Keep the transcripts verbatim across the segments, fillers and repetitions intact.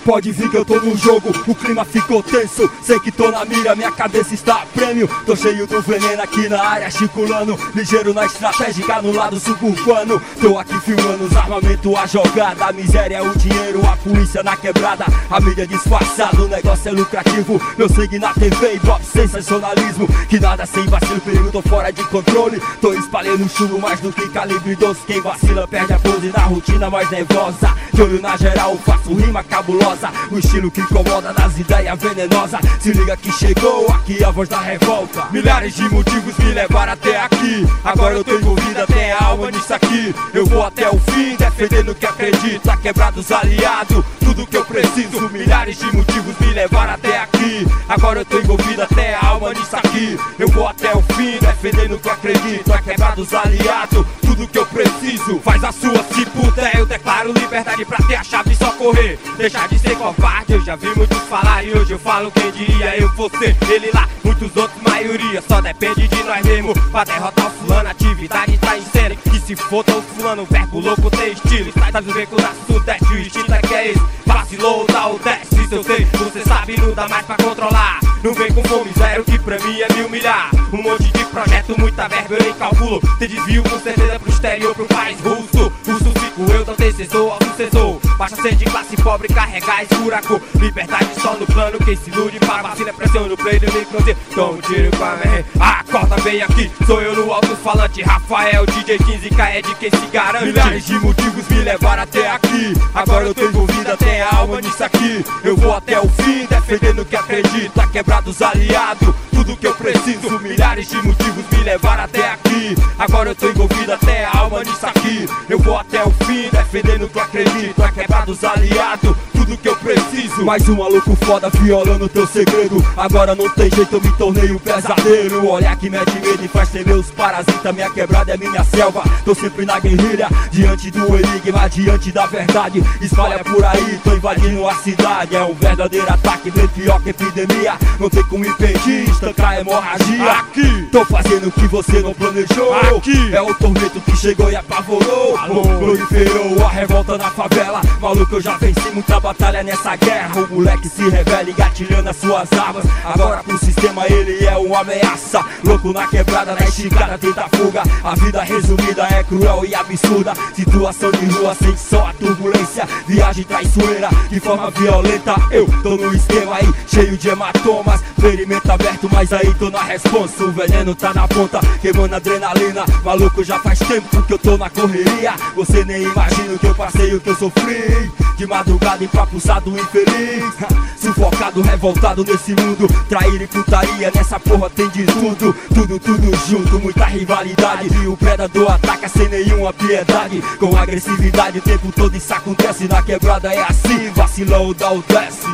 pode vir que eu tô no jogo. O clima ficou tenso, sei que tô na mira, minha cabeça está a prêmio. Tô cheio do veneno aqui na área, circulando, ligeiro na estratégica no lado suburbano. Tô aqui filmando os armamentos, a jogada, a miséria, o dinheiro, a polícia na quebrada, a mídia disfarçada, o negócio é lucrativo. Meu sangue na T V, Ibope, sensacionalismo, que nada sem vacilo, perigo, tô fora de controle. Tô espalhando chulo mais do que calibre doze. Quem vacila perde a pose na rotina mais nervosa. De olho na geral, faço rima cabulosa, o estilo que incomoda nas ideias venenosas. Se liga que chegou aqui a voz da revolta. Milhares de motivos me levaram até aqui, agora eu tô envolvido até a alma nisso aqui. Eu vou até o fim, defendendo o que acredito, a quebrar dos aliados, tudo que eu preciso. Milhares de motivos me levaram até aqui, agora eu tô envolvido até a alma nisso aqui. Eu vou até o fim, defendendo o que acredito, a quebrar dos aliados, tudo que eu preciso. Faz a sua se puder, eu declaro liberdade pra ter a chave e só correr. Deixar de ser covarde, eu já vi muitos falar e hoje eu falo quem diria. Eu, você, ele lá, muitos outros, maioria. Só depende de nós mesmo pra derrotar o fulano. Atividade tá em série, que se for tão fulano. Verbo louco tem estilo, está do beco da sudeste. O instinto é que é esse, vacilou, dá o desce. Se eu sei, você sabe, não dá mais pra controlar. Não vem com fome zero, que pra mim é me humilhar. Um monte de projeto, muita verba, eu nem calculo. Te desvio com certeza pro exterior, pro país russo. Russo fico eu, tão antecessor ao sucessor. Baixa ser de classe pobre, carregar escura cor. Liberdade só no plano, quem se ilude para vacina, pressão no play do microfone. Toma um tiro com a minha. Acorda bem aqui, sou eu no alto-falante. Rafael, D J quinze K é de quem se garante. Milhares de motivos me levaram até aqui, agora eu tô envolvido até a alma nisso aqui. Eu vou até o fim, defendendo o que acredito, a quebrar dos aliados, tudo que eu preciso. Milhares de motivos me levaram até aqui, agora eu tô envolvido até a alma nisso aqui. Eu vou até o fim, defendendo o que acredito, a quebrar dos aliados, tudo que eu preciso. Mais um maluco foda violando teu segredo, agora não tem jeito, eu me tornei um pesadelo. Olhar que mete medo e faz temer os parasitas. Minha quebrada é minha selva, tô sempre na guerrilha, diante do enigma, diante da verdade. Espalha por aí, tô invadindo a cidade. É um verdadeiro ataque, bem pior que epidemia. Não tem como impedir, estancar a hemorragia. Aqui, tô fazendo o que você não planejou. Aqui, é o tormento que chegou e apavorou. Proliferou a revolta na favela. Maluco, eu já venci muita batalha nessa guerra. O moleque se revela engatilhando as suas armas. Agora pro sistema ele é uma ameaça. Louco na quebrada, na esticada tenta fuga. A vida resumida é cruel e absurda. Situação de rua, sente só a turbulência. Viagem traiçoeira, de forma violenta. Eu tô no esquema aí, cheio de hematomas. Ferimento aberto, mas aí tô na responsa. O veneno tá na ponta, queimando adrenalina. Maluco, já faz tempo que eu tô na correria. Você nem imagina o que eu passei, o que eu sofri. De madrugada empapuçado, infeliz, sufocado, revoltado nesse mundo. Trair e putaria, nessa porra tem de tudo. Tudo, tudo junto, muita rivalidade. E o predador ataca sem nenhuma piedade, com agressividade o tempo todo isso acontece. Na quebrada é assim, vacilão dá o desce.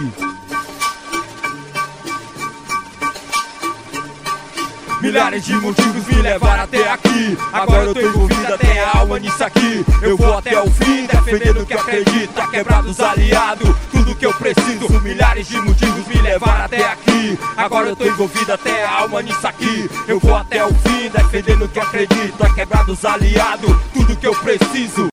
Milhares de motivos me levaram até aqui, agora eu tô envolvido até a alma nisso aqui. Eu vou até o fim, defendendo o que acredito, a quebrar dos aliados, tudo que eu preciso. Milhares de motivos me levaram até aqui, agora eu tô envolvido até a alma nisso aqui. Eu vou até o fim, defendendo o que acredito, a quebrar dos aliados, tudo que eu preciso.